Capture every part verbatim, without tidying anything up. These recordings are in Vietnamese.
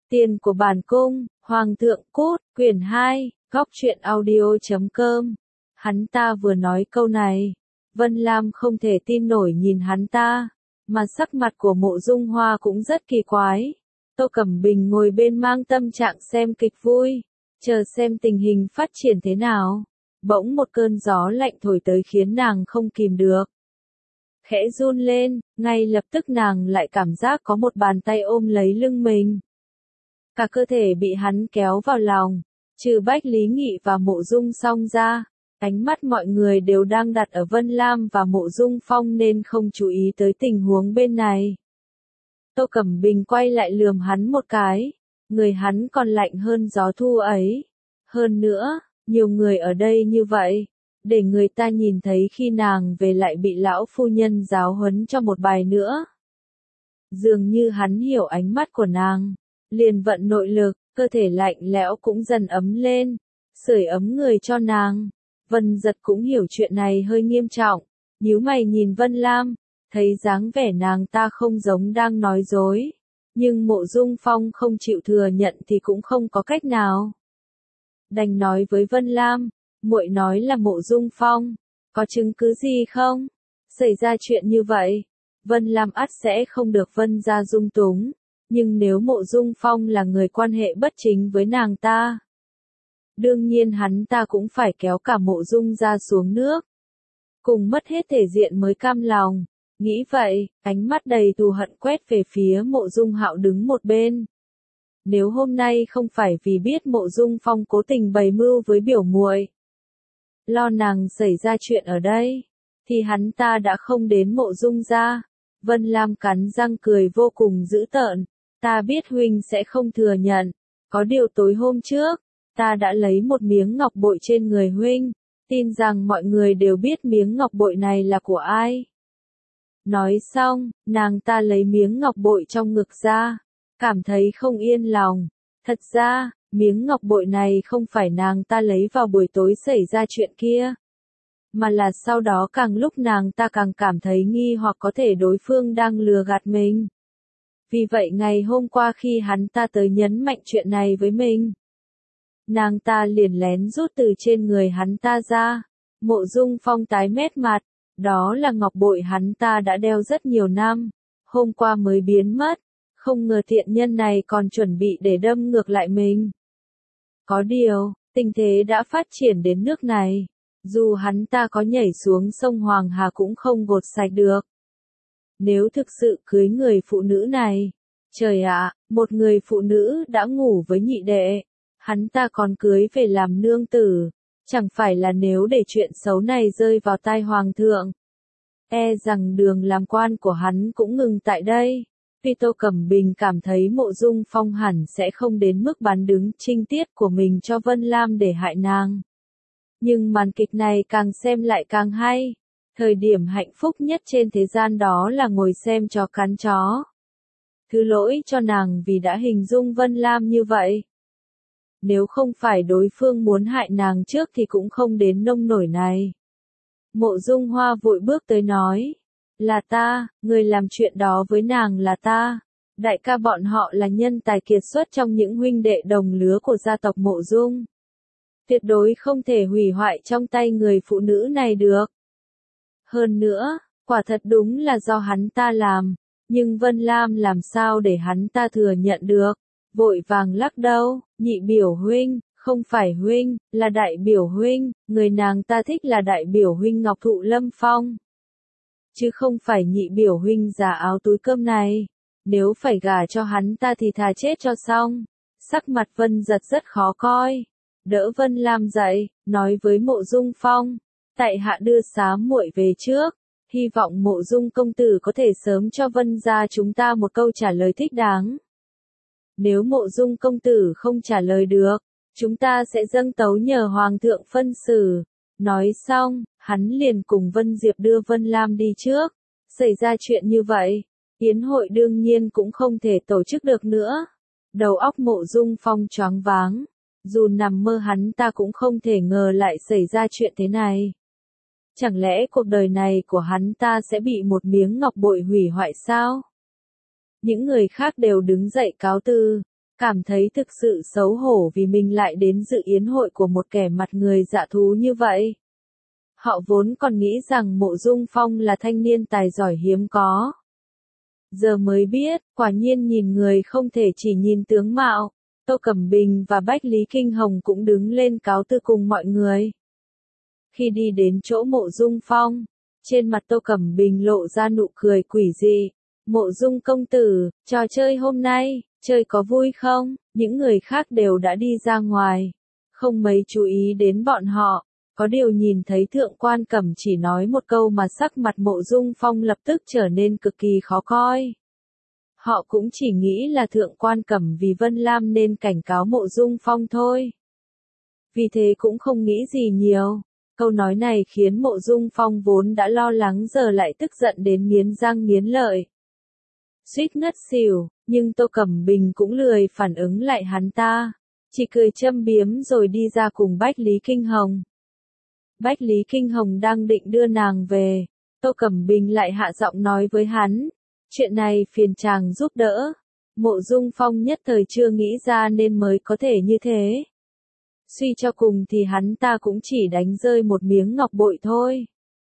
Tiền của bản cung, Hoàng thượng cút, quyển hai, góc truyện audio chấm com. Hắn ta vừa nói câu này, Vân Lam không thể tin nổi nhìn hắn ta, mà sắc mặt của Mộ Dung Hoa cũng rất kỳ quái. Tô Cẩm Bình ngồi bên mang tâm trạng xem kịch vui, chờ xem tình hình phát triển thế nào. Bỗng một cơn gió lạnh thổi tới khiến nàng không kìm được. Khẽ run lên, ngay lập tức nàng lại cảm giác có một bàn tay ôm lấy lưng mình. Cả cơ thể bị hắn kéo vào lòng, trừ Bách Lý Nghị và Mộ Dung Song ra, ánh mắt mọi người đều đang đặt ở Vân Lam và Mộ Dung Phong nên không chú ý tới tình huống bên này. Tô Cẩm Bình quay lại lườm hắn một cái, người hắn còn lạnh hơn gió thu ấy. Hơn nữa, nhiều người ở đây như vậy, để người ta nhìn thấy khi nàng về lại bị lão phu nhân giáo huấn cho một bài nữa. Dường như hắn hiểu ánh mắt của nàng, liền vận nội lực, cơ thể lạnh lẽo cũng dần ấm lên, sưởi ấm người cho nàng. Vân Giật cũng hiểu chuyện này hơi nghiêm trọng, nhíu mày nhìn Vân Lam, thấy dáng vẻ nàng ta không giống đang nói dối, nhưng Mộ Dung Phong không chịu thừa nhận thì cũng không có cách nào. Đành nói với Vân Lam, muội nói là Mộ Dung Phong, có chứng cứ gì không? Xảy ra chuyện như vậy, Vân Lam ắt sẽ không được Vân gia dung túng, nhưng nếu Mộ Dung Phong là người quan hệ bất chính với nàng ta, đương nhiên hắn ta cũng phải kéo cả Mộ Dung gia xuống nước, cùng mất hết thể diện mới cam lòng. Nghĩ vậy, ánh mắt đầy thù hận quét về phía Mộ Dung Hạo đứng một bên. Nếu hôm nay không phải vì biết Mộ Dung Phong cố tình bày mưu với biểu muội, lo nàng xảy ra chuyện ở đây, thì hắn ta đã không đến Mộ Dung gia. Vân Lam cắn răng cười vô cùng dữ tợn, ta biết huynh sẽ không thừa nhận, có điều tối hôm trước, ta đã lấy một miếng ngọc bội trên người huynh, tin rằng mọi người đều biết miếng ngọc bội này là của ai. Nói xong, nàng ta lấy miếng ngọc bội trong ngực ra, cảm thấy không yên lòng. Thật ra, miếng ngọc bội này không phải nàng ta lấy vào buổi tối xảy ra chuyện kia, mà là sau đó càng lúc nàng ta càng cảm thấy nghi hoặc có thể đối phương đang lừa gạt mình. Vì vậy ngày hôm qua khi hắn ta tới nhấn mạnh chuyện này với mình, nàng ta liền lén rút từ trên người hắn ta ra. Mộ Dung Phong tái mét mặt, đó là ngọc bội hắn ta đã đeo rất nhiều năm, hôm qua mới biến mất, không ngờ thiện nhân này còn chuẩn bị để đâm ngược lại mình. Có điều, tình thế đã phát triển đến nước này, dù hắn ta có nhảy xuống sông Hoàng Hà cũng không gột sạch được. Nếu thực sự cưới người phụ nữ này, trời ạ, một người phụ nữ đã ngủ với nhị đệ, hắn ta còn cưới về làm nương tử, chẳng phải là nếu để chuyện xấu này rơi vào tai hoàng thượng, e rằng đường làm quan của hắn cũng ngừng tại đây. Tuy Tô Cẩm Bình cảm thấy Mộ Dung Phong hẳn sẽ không đến mức bán đứng trinh tiết của mình cho Vân Lam để hại nàng, nhưng màn kịch này càng xem lại càng hay. Thời điểm hạnh phúc nhất trên thế gian đó là ngồi xem chó cắn chó. Thứ lỗi cho nàng vì đã hình dung Vân Lam như vậy. Nếu không phải đối phương muốn hại nàng trước thì cũng không đến nông nổi này. Mộ Dung Hoa vội bước tới nói, là ta, người làm chuyện đó với nàng là ta. Đại ca bọn họ là nhân tài kiệt xuất trong những huynh đệ đồng lứa của gia tộc Mộ Dung. Tuyệt đối không thể hủy hoại trong tay người phụ nữ này được. Hơn nữa, quả thật đúng là do hắn ta làm, nhưng Vân Lam làm sao để hắn ta thừa nhận được, vội vàng lắc đầu, nhị biểu huynh, không phải huynh, là đại biểu huynh, người nàng ta thích là đại biểu huynh Ngọc Thụ Lâm Phong, chứ không phải nhị biểu huynh giả áo túi cơm này. Nếu phải gả cho hắn ta thì thà chết cho xong. Sắc mặt Vân Giật rất khó coi, đỡ Vân Lam dậy, nói với Mộ Dung Phong, tại hạ đưa xá muội về trước, hy vọng Mộ Dung công tử có thể sớm cho Vân gia chúng ta một câu trả lời thích đáng. Nếu Mộ Dung công tử không trả lời được, chúng ta sẽ dâng tấu nhờ Hoàng thượng phân xử. Nói xong, hắn liền cùng Vân Diệp đưa Vân Lam đi trước. Xảy ra chuyện như vậy, yến hội đương nhiên cũng không thể tổ chức được nữa. Đầu óc Mộ Dung Phong choáng váng, dù nằm mơ hắn ta cũng không thể ngờ lại xảy ra chuyện thế này. Chẳng lẽ cuộc đời này của hắn ta sẽ bị một miếng ngọc bội hủy hoại sao? Những người khác đều đứng dậy cáo từ. cảm thấy thực sự xấu hổ vì mình lại đến dự yến hội của một kẻ mặt người dạ thú như vậy. Họ vốn còn nghĩ rằng Mộ Dung Phong là thanh niên tài giỏi hiếm có. Giờ mới biết, quả nhiên nhìn người không thể chỉ nhìn tướng mạo. Tô Cẩm Bình và Bách Lý Kinh Hồng cũng đứng lên cáo từ cùng mọi người. Khi đi đến chỗ Mộ Dung Phong, trên mặt Tô Cẩm Bình lộ ra nụ cười quỷ dị. Mộ Dung công tử, trò chơi hôm nay, chơi có vui không? Những người khác đều đã đi ra ngoài, không mấy chú ý đến bọn họ. Có điều nhìn thấy Thượng quan Cẩm chỉ nói một câu mà sắc mặt Mộ Dung Phong lập tức trở nên cực kỳ khó coi. Họ cũng chỉ nghĩ là Thượng quan Cẩm vì Vân Lam nên cảnh cáo Mộ Dung Phong thôi. Vì thế cũng không nghĩ gì nhiều. Câu nói này khiến Mộ Dung Phong vốn đã lo lắng giờ lại tức giận đến nghiến răng nghiến lợi. Suýt ngất xỉu, nhưng Tô Cẩm Bình cũng lười phản ứng lại hắn ta. Chỉ cười châm biếm rồi đi ra cùng Bách Lý Kinh Hồng. Bách Lý Kinh Hồng đang định đưa nàng về. Tô Cẩm Bình lại hạ giọng nói với hắn. Chuyện này phiền chàng giúp đỡ. Mộ Dung Phong nhất thời chưa nghĩ ra nên mới có thể như thế. Suy cho cùng thì hắn ta cũng chỉ đánh rơi một miếng ngọc bội thôi.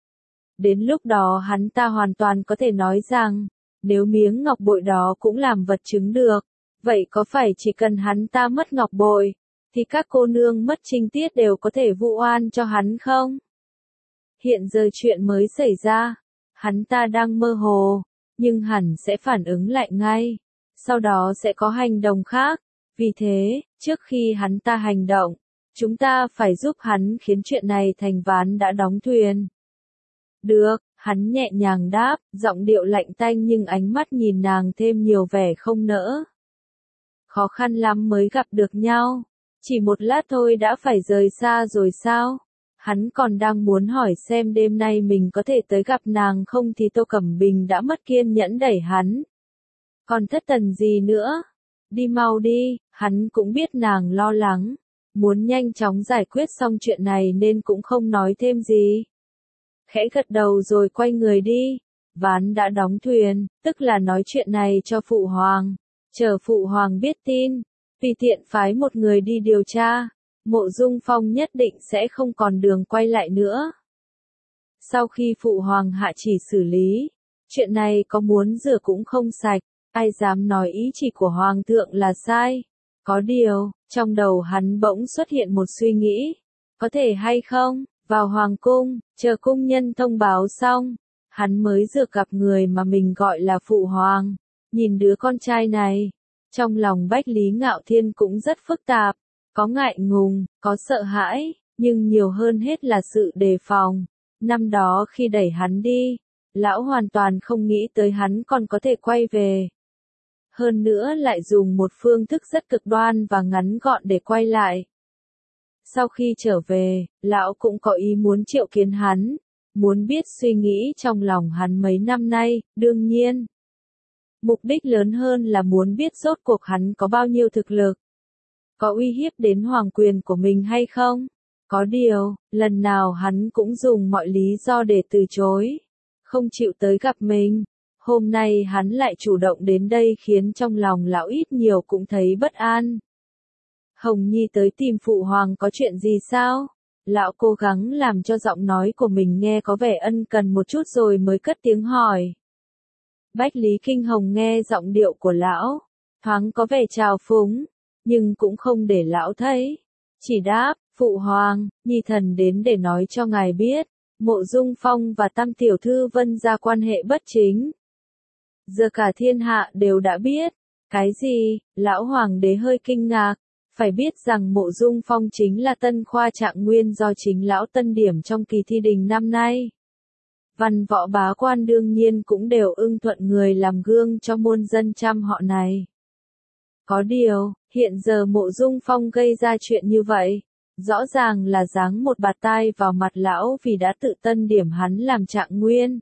Đến lúc đó hắn ta hoàn toàn có thể nói rằng, nếu miếng ngọc bội đó cũng làm vật chứng được, vậy có phải chỉ cần hắn ta mất ngọc bội, thì các cô nương mất trinh tiết đều có thể vu oan cho hắn không? Hiện giờ chuyện mới xảy ra, hắn ta đang mơ hồ, nhưng hẳn sẽ phản ứng lại ngay, sau đó sẽ có hành động khác. Vì thế, trước khi hắn ta hành động, chúng ta phải giúp hắn khiến chuyện này thành ván đã đóng thuyền. Được, hắn nhẹ nhàng đáp, giọng điệu lạnh tanh nhưng ánh mắt nhìn nàng thêm nhiều vẻ không nỡ. Khó khăn lắm mới gặp được nhau, chỉ một lát thôi đã phải rời xa rồi sao? Hắn còn đang muốn hỏi xem đêm nay mình có thể tới gặp nàng không thì Tô Cẩm Bình đã mất kiên nhẫn đẩy hắn. Còn thất thần gì nữa? Đi mau đi, hắn cũng biết nàng lo lắng, muốn nhanh chóng giải quyết xong chuyện này nên cũng không nói thêm gì. Khẽ gật đầu rồi quay người đi, ván đã đóng thuyền, tức là nói chuyện này cho Phụ Hoàng, chờ Phụ Hoàng biết tin, tùy tiện phái một người đi điều tra, Mộ Dung Phong nhất định sẽ không còn đường quay lại nữa. Sau khi Phụ Hoàng hạ chỉ xử lý, chuyện này có muốn rửa cũng không sạch, ai dám nói ý chỉ của Hoàng thượng là sai. Có điều, trong đầu hắn bỗng xuất hiện một suy nghĩ, có thể hay không, vào Hoàng cung, chờ cung nhân thông báo xong, hắn mới được gặp người mà mình gọi là Phụ Hoàng. Nhìn đứa con trai này, trong lòng Bách Lý Ngạo Thiên cũng rất phức tạp, có ngại ngùng, có sợ hãi, nhưng nhiều hơn hết là sự đề phòng. Năm đó khi đẩy hắn đi, lão hoàn toàn không nghĩ tới hắn còn có thể quay về. Hơn nữa lại dùng một phương thức rất cực đoan và ngắn gọn để quay lại. Sau khi trở về, lão cũng có ý muốn triệu kiến hắn, muốn biết suy nghĩ trong lòng hắn mấy năm nay, đương nhiên. Mục đích lớn hơn là muốn biết rốt cuộc hắn có bao nhiêu thực lực. Có uy hiếp đến hoàng quyền của mình hay không? Có điều, lần nào hắn cũng dùng mọi lý do để từ chối, không chịu tới gặp mình. Hôm nay hắn lại chủ động đến đây khiến trong lòng lão ít nhiều cũng thấy bất an. Hồng Nhi tới tìm Phụ Hoàng có chuyện gì sao? Lão cố gắng làm cho giọng nói của mình nghe có vẻ ân cần một chút rồi mới cất tiếng hỏi. Bách Lý Kinh Hồng nghe giọng điệu của lão, thoáng có vẻ trào phúng, nhưng cũng không để lão thấy. Chỉ đáp, Phụ Hoàng, Nhi thần đến để nói cho ngài biết, Mộ Dung Phong và Tam Tiểu Thư Vân gia quan hệ bất chính. Giờ cả thiên hạ đều đã biết. Cái gì? Lão Hoàng đế hơi kinh ngạc. Phải biết rằng Mộ Dung Phong chính là tân khoa trạng nguyên do chính lão tân điểm trong kỳ thi đình năm nay. Văn võ bá quan đương nhiên cũng đều ưng thuận người làm gương cho muôn dân trăm họ này. Có điều, hiện giờ Mộ Dung Phong gây ra chuyện như vậy, rõ ràng là giáng một bạt tai vào mặt lão vì đã tự tân điểm hắn làm trạng nguyên.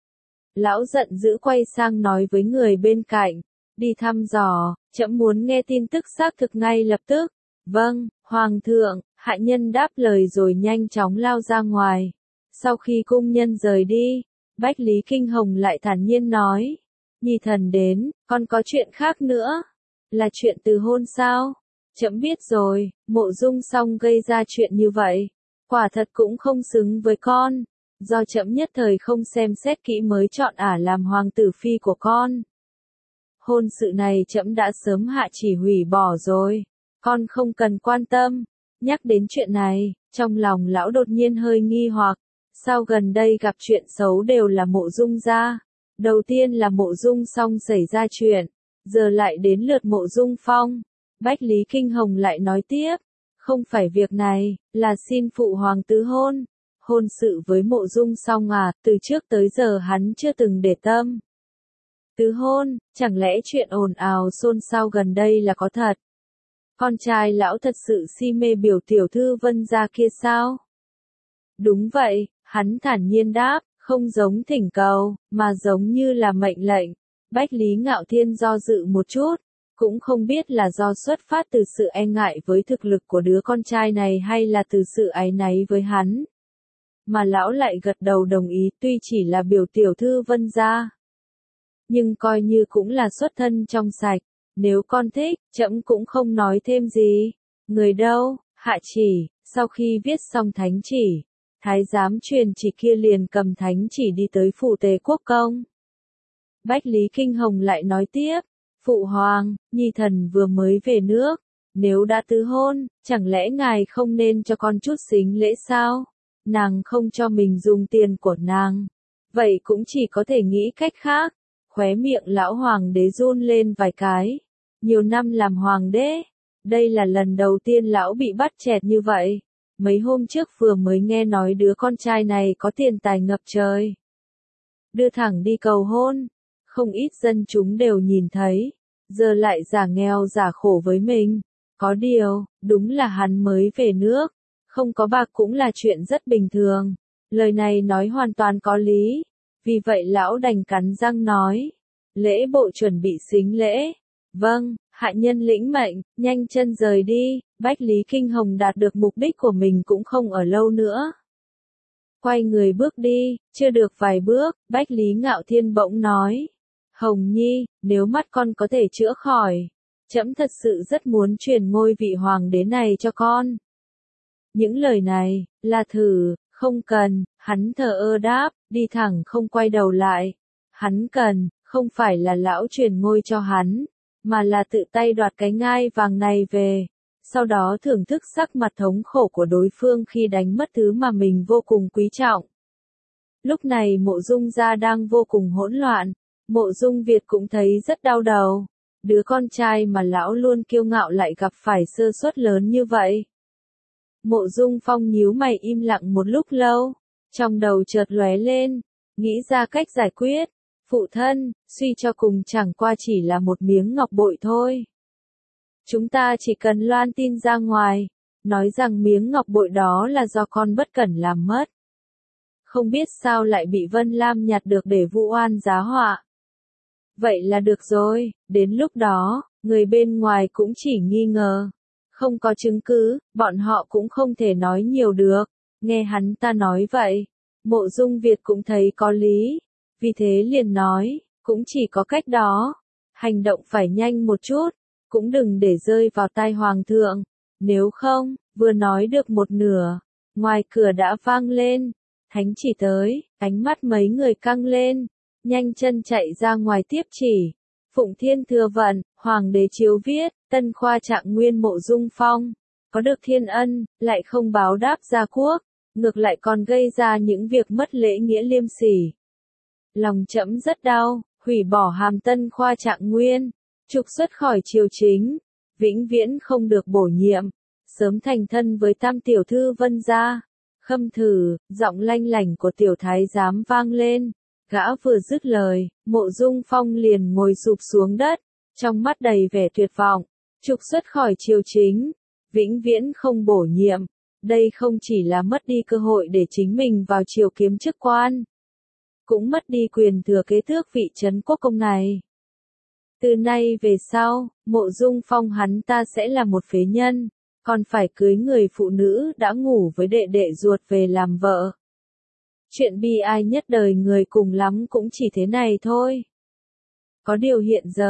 Lão giận dữ quay sang nói với người bên cạnh, đi thăm dò, trẫm muốn nghe tin tức xác thực ngay lập tức. Vâng, Hoàng thượng, hạ nhân đáp lời rồi nhanh chóng lao ra ngoài. Sau khi cung nhân rời đi, Bách Lý Kinh Hồng lại thản nhiên nói, Nhi thần đến, còn có chuyện khác nữa. Là chuyện từ hôn sao? Trẫm biết rồi, Mộ Dung Song gây ra chuyện như vậy. Quả thật cũng không xứng với con. Do trẫm nhất thời không xem xét kỹ mới chọn ả làm hoàng tử phi của con. Hôn sự này trẫm đã sớm hạ chỉ hủy bỏ rồi. Con không cần quan tâm. Nhắc đến chuyện này, trong lòng lão đột nhiên hơi nghi hoặc. Sao gần đây gặp chuyện xấu đều là Mộ Dung gia? Đầu tiên là Mộ Dung Song xảy ra chuyện, giờ lại đến lượt Mộ Dung Phong. Bách Lý Kinh Hồng lại nói tiếp, không phải việc này, là xin phụ hoàng tứ hôn. Hôn sự với Mộ Dung Song à, từ trước tới giờ hắn chưa từng để tâm. Tứ hôn, chẳng lẽ chuyện ồn ào xôn xao gần đây là có thật? Con trai lão thật sự si mê biểu tiểu thư Vân gia kia sao? Đúng vậy, hắn thản nhiên đáp, không giống thỉnh cầu, mà giống như là mệnh lệnh. Bách Lý Ngạo Thiên do dự một chút, cũng không biết là do xuất phát từ sự e ngại với thực lực của đứa con trai này hay là từ sự áy náy với hắn. Mà lão lại gật đầu đồng ý, tuy chỉ là biểu tiểu thư Vân gia, nhưng coi như cũng là xuất thân trong sạch. Nếu con thích, trẫm cũng không nói thêm gì. Người đâu? Hạ chỉ. Sau khi viết xong thánh chỉ, thái giám truyền chỉ kia liền cầm thánh chỉ đi tới phủ Tề Quốc Công. Bách Lý Kinh Hồng lại nói tiếp, phụ hoàng, nhi thần vừa mới về nước, nếu đã tứ hôn, chẳng lẽ ngài không nên cho con chút sính lễ sao? Nàng không cho mình dùng tiền của nàng, vậy cũng chỉ có thể nghĩ cách khác. Khóe miệng lão hoàng đế run lên vài cái. Nhiều năm làm hoàng đế, đây là lần đầu tiên lão bị bắt chẹt như vậy. Mấy hôm trước vừa mới nghe nói đứa con trai này có tiền tài ngập trời. Đưa thẳng đi cầu hôn, không ít dân chúng đều nhìn thấy, giờ lại giả nghèo giả khổ với mình. Có điều, đúng là hắn mới về nước, không có bạc cũng là chuyện rất bình thường. Lời này nói hoàn toàn có lý. Vì vậy lão đành cắn răng nói, lễ bộ chuẩn bị sính lễ. Vâng, hạ nhân lĩnh mệnh, nhanh chân rời đi. Bách Lý Kinh Hồng đạt được mục đích của mình cũng không ở lâu nữa. Quay người bước đi, chưa được vài bước, Bách Lý Ngạo Thiên bỗng nói, Hồng Nhi, nếu mắt con có thể chữa khỏi, trẫm thật sự rất muốn truyền ngôi vị hoàng đế này cho con. Những lời này, là thử, không cần, hắn thờ ơ đáp, đi thẳng không quay đầu lại. Hắn cần, không phải là lão truyền ngôi cho hắn, mà là tự tay đoạt cái ngai vàng này về. Sau đó thưởng thức sắc mặt thống khổ của đối phương khi đánh mất thứ mà mình vô cùng quý trọng. Lúc này Mộ Dung gia đang vô cùng hỗn loạn, Mộ Dung Việt cũng thấy rất đau đầu. Đứa con trai mà lão luôn kiêu ngạo lại gặp phải sơ suất lớn như vậy. Mộ Dung Phong nhíu mày im lặng một lúc lâu, trong đầu chợt lóe lên, nghĩ ra cách giải quyết. Phụ thân, suy cho cùng chẳng qua chỉ là một miếng ngọc bội thôi. Chúng ta chỉ cần loan tin ra ngoài, nói rằng miếng ngọc bội đó là do con bất cẩn làm mất. Không biết sao lại bị Vân Lam nhặt được để vu oan giá họa. Vậy là được rồi, đến lúc đó, người bên ngoài cũng chỉ nghi ngờ. Không có chứng cứ, bọn họ cũng không thể nói nhiều được. Nghe hắn ta nói vậy, Mộ Dung Việt cũng thấy có lý. Vì thế liền nói, cũng chỉ có cách đó. Hành động phải nhanh một chút, cũng đừng để rơi vào tai hoàng thượng. Nếu không, vừa nói được một nửa, ngoài cửa đã vang lên. Thánh chỉ tới, ánh mắt mấy người căng lên, nhanh chân chạy ra ngoài tiếp chỉ. Phụng Thiên thừa vận, hoàng đế chiếu viết, tân khoa trạng nguyên Mộ Dung Phong, có được thiên ân, lại không báo đáp gia quốc, ngược lại còn gây ra những việc mất lễ nghĩa liêm sỉ. Lòng trẫm rất đau, hủy bỏ hàm tân khoa trạng nguyên, trục xuất khỏi triều chính, vĩnh viễn không được bổ nhiệm, sớm thành thân với tam tiểu thư Vân gia. Khâm thử, giọng lanh lảnh của tiểu thái giám vang lên. Gã vừa dứt lời, Mộ Dung Phong liền ngồi sụp xuống đất, trong mắt đầy vẻ tuyệt vọng. Trục xuất khỏi triều chính, vĩnh viễn không bổ nhiệm. Đây không chỉ là mất đi cơ hội để chính mình vào triều kiếm chức quan, cũng mất đi quyền thừa kế tước vị trấn quốc công này. Từ nay về sau, Mộ Dung Phong hắn ta sẽ là một phế nhân, còn phải cưới người phụ nữ đã ngủ với đệ đệ ruột về làm vợ. Chuyện bi ai nhất đời người cùng lắm cũng chỉ thế này thôi. Có điều hiện giờ,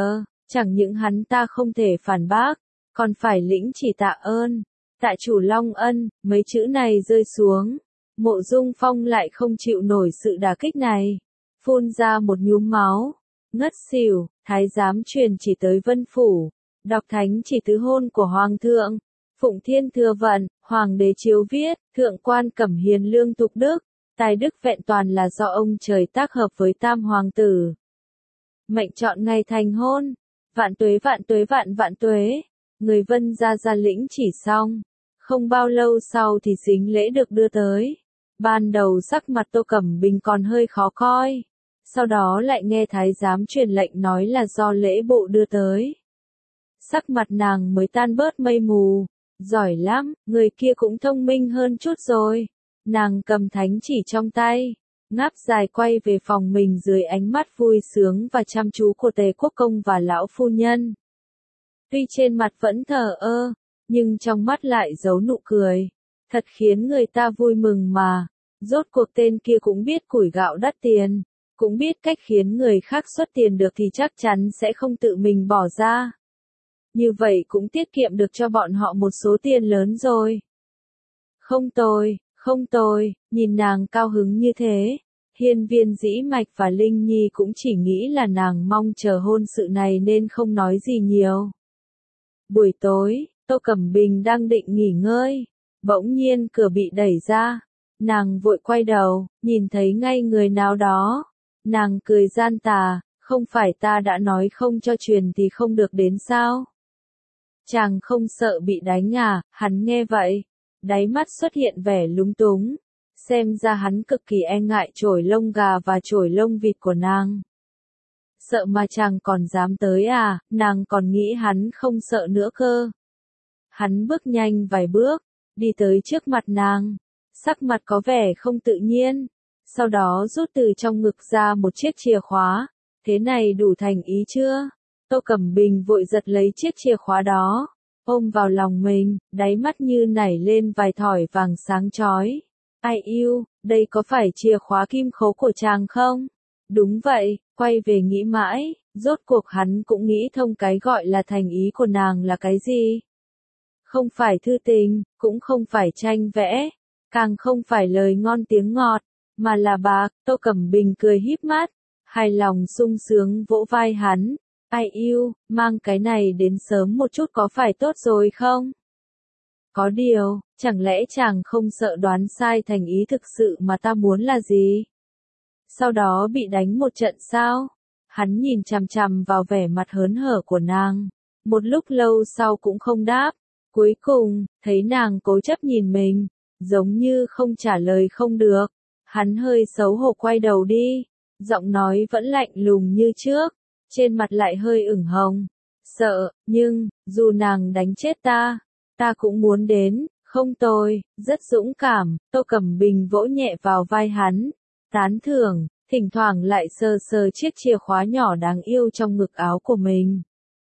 Chẳng những hắn ta không thể phản bác, còn phải lĩnh chỉ tạ ơn. Tạ chủ Long ân, mấy chữ này rơi xuống. Mộ Dung Phong lại không chịu nổi sự đả kích này. Phun ra một nhúm máu. Ngất xỉu, thái giám truyền chỉ tới Vân Phủ. Đọc thánh chỉ tứ hôn của Hoàng thượng. Phụng Thiên thừa vận, Hoàng đế chiếu viết, thượng quan Cẩm Hiền lương tục đức. Tài đức vẹn toàn là do ông trời tác hợp với tam hoàng tử. Mệnh chọn ngày thành hôn. Vạn tuế vạn tuế vạn vạn tuế. Người Vân ra ra lĩnh chỉ xong. Không bao lâu sau thì sính lễ được đưa tới. Ban đầu sắc mặt Tô Cẩm Bình còn hơi khó coi. Sau đó lại nghe thái giám truyền lệnh nói là do lễ bộ đưa tới. Sắc mặt nàng mới tan bớt mây mù. Giỏi lắm, người kia cũng thông minh hơn chút rồi. Nàng cầm thánh chỉ trong tay. Ngáp dài quay về phòng mình dưới ánh mắt vui sướng và chăm chú của Tề Quốc Công và lão phu nhân. Tuy trên mặt vẫn thờ ơ, nhưng trong mắt lại giấu nụ cười. Thật khiến người ta vui mừng mà. Rốt cuộc tên kia cũng biết củi gạo đắt tiền. Cũng biết cách khiến người khác xuất tiền được thì chắc chắn sẽ không tự mình bỏ ra. Như vậy cũng tiết kiệm được cho bọn họ một số tiền lớn rồi. Không tồi, không tồi, nhìn nàng cao hứng như thế. Hiên Viên Dĩ Mạch và Linh Nhi cũng chỉ nghĩ là nàng mong chờ hôn sự này nên không nói gì nhiều. Buổi tối, Tô Cẩm Bình đang định nghỉ ngơi. Bỗng nhiên cửa bị đẩy ra. Nàng vội quay đầu, nhìn thấy ngay người nào đó. Nàng cười gian tà, không phải ta đã nói không cho truyền thì không được đến sao? Chàng không sợ bị đánh à? Hắn nghe vậy, đáy mắt xuất hiện vẻ lúng túng. Xem ra hắn cực kỳ e ngại chổi lông gà và chổi lông vịt của nàng. Sợ mà chàng còn dám tới à? Nàng còn nghĩ hắn không sợ nữa cơ. Hắn bước nhanh vài bước, đi tới trước mặt nàng. Sắc mặt có vẻ không tự nhiên. Sau đó rút từ trong ngực ra một chiếc chìa khóa. Thế này đủ thành ý chưa? Tô Cẩm Bình vội giật lấy chiếc chìa khóa đó, ôm vào lòng mình, đáy mắt như nảy lên vài thỏi vàng sáng chói. Ai yêu, đây có phải chìa khóa kim khố của chàng không? Đúng vậy, quay về nghĩ mãi, rốt cuộc hắn cũng nghĩ thông cái gọi là thành ý của nàng là cái gì. Không phải thư tình, cũng không phải tranh vẽ, càng không phải lời ngon tiếng ngọt, mà là bạc. Tô Cẩm Bình cười híp mắt, hài lòng sung sướng vỗ vai hắn. Ai yêu, mang cái này đến sớm một chút có phải tốt rồi không? Có điều, chẳng lẽ chàng không sợ đoán sai thành ý thực sự mà ta muốn là gì? Sau đó bị đánh một trận sao? Hắn nhìn chằm chằm vào vẻ mặt hớn hở của nàng. Một lúc lâu sau cũng không đáp. Cuối cùng, thấy nàng cố chấp nhìn mình, giống như không trả lời không được. Hắn hơi xấu hổ quay đầu đi. Giọng nói vẫn lạnh lùng như trước. Trên mặt lại hơi ửng hồng. Sợ, nhưng, dù nàng đánh chết ta, ta cũng muốn đến. Không tồi, rất dũng cảm. Tô Cẩm Bình vỗ nhẹ vào vai hắn. Tán thưởng, thỉnh thoảng lại sờ sờ chiếc chìa khóa nhỏ đáng yêu trong ngực áo của mình.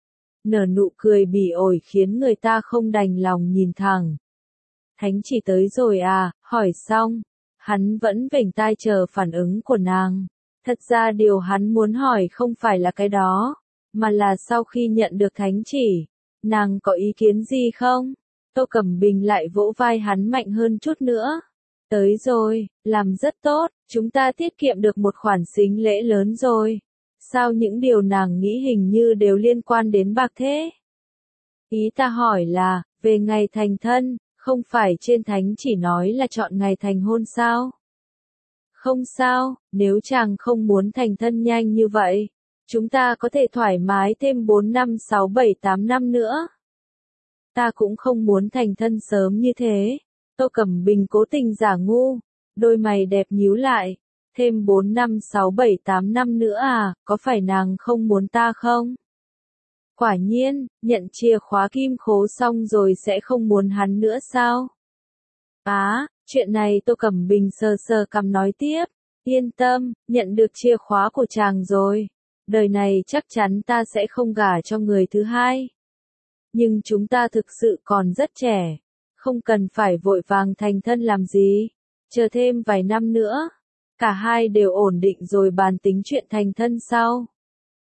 Nở nụ cười bỉ ổi khiến người ta không đành lòng nhìn thẳng. Thánh chỉ tới rồi à? Hỏi xong, hắn vẫn vểnh tai chờ phản ứng của nàng. Thật ra điều hắn muốn hỏi không phải là cái đó, mà là sau khi nhận được thánh chỉ, nàng có ý kiến gì không? Tô Cẩm Bình lại vỗ vai hắn mạnh hơn chút nữa. Tới rồi, làm rất tốt, chúng ta tiết kiệm được một khoản sính lễ lớn rồi. Sao những điều nàng nghĩ hình như đều liên quan đến bạc thế? Ý ta hỏi là, về ngày thành thân, không phải trên thánh chỉ nói là chọn ngày thành hôn sao? Không sao, nếu chàng không muốn thành thân nhanh như vậy, chúng ta có thể thoải mái thêm bốn năm sáu bảy tám năm nữa. Ta cũng không muốn thành thân sớm như thế. Tô Cẩm Bình cố tình giả ngu, đôi mày đẹp nhíu lại. Thêm bốn năm sáu bảy tám năm nữa à, có phải nàng không muốn ta không? Quả nhiên, nhận chìa khóa kim khố xong rồi sẽ không muốn hắn nữa sao? Á, chuyện này Tô Cẩm Bình sờ sờ cằm nói tiếp. Yên tâm, nhận được chìa khóa của chàng rồi. Đời này chắc chắn ta sẽ không gả cho người thứ hai. Nhưng chúng ta thực sự còn rất trẻ. Không cần phải vội vàng thành thân làm gì. Chờ thêm vài năm nữa. Cả hai đều ổn định rồi bàn tính chuyện thành thân sau.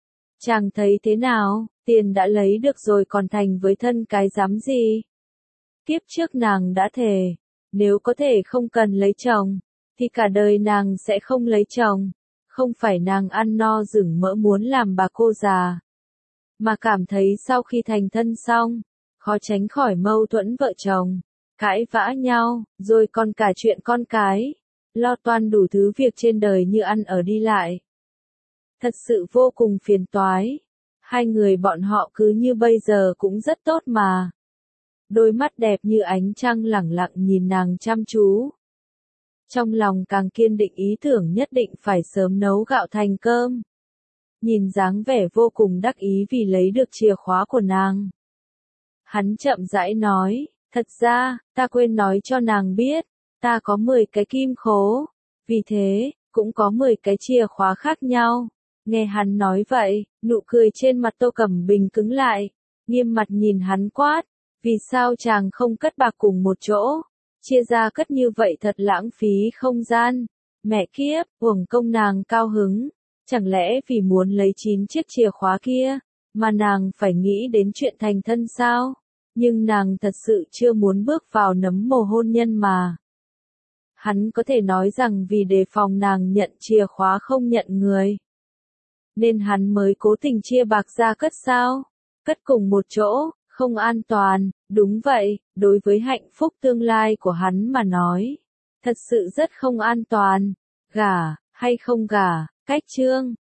Chàng thấy thế nào, tiền đã lấy được rồi còn thành với thân cái dám gì? Kiếp trước nàng đã thề, nếu có thể không cần lấy chồng, thì cả đời nàng sẽ không lấy chồng. Không phải nàng ăn no rừng mỡ muốn làm bà cô già, mà cảm thấy sau khi thành thân xong, khó tránh khỏi mâu thuẫn vợ chồng, cãi vã nhau, rồi còn cả chuyện con cái, lo toan đủ thứ việc trên đời như ăn ở đi lại. Thật sự vô cùng phiền toái. Hai người bọn họ cứ như bây giờ cũng rất tốt mà. Đôi mắt đẹp như ánh trăng lẳng lặng nhìn nàng chăm chú. Trong lòng càng kiên định ý tưởng nhất định phải sớm nấu gạo thành cơm. Nhìn dáng vẻ vô cùng đắc ý vì lấy được chìa khóa của nàng. Hắn chậm rãi nói, thật ra, ta quên nói cho nàng biết, ta có mười cái kim khố, vì thế, cũng có mười cái chìa khóa khác nhau. Nghe hắn nói vậy, nụ cười trên mặt Tô Cẩm Bình cứng lại, nghiêm mặt nhìn hắn quát, vì sao chàng không cất bạc cùng một chỗ, chia ra cất như vậy thật lãng phí không gian. Mẹ kiếp, uổng công nàng cao hứng, chẳng lẽ vì muốn lấy chín chiếc chìa khóa kia, mà nàng phải nghĩ đến chuyện thành thân sao? Nhưng nàng thật sự chưa muốn bước vào nấm mồ hôn nhân mà. Hắn có thể nói rằng vì đề phòng nàng nhận chìa khóa không nhận người, nên hắn mới cố tình chia bạc ra cất sao? Cất cùng một chỗ, không an toàn, đúng vậy, đối với hạnh phúc tương lai của hắn mà nói. Thật sự rất không an toàn, gả, hay không gả, cách chương.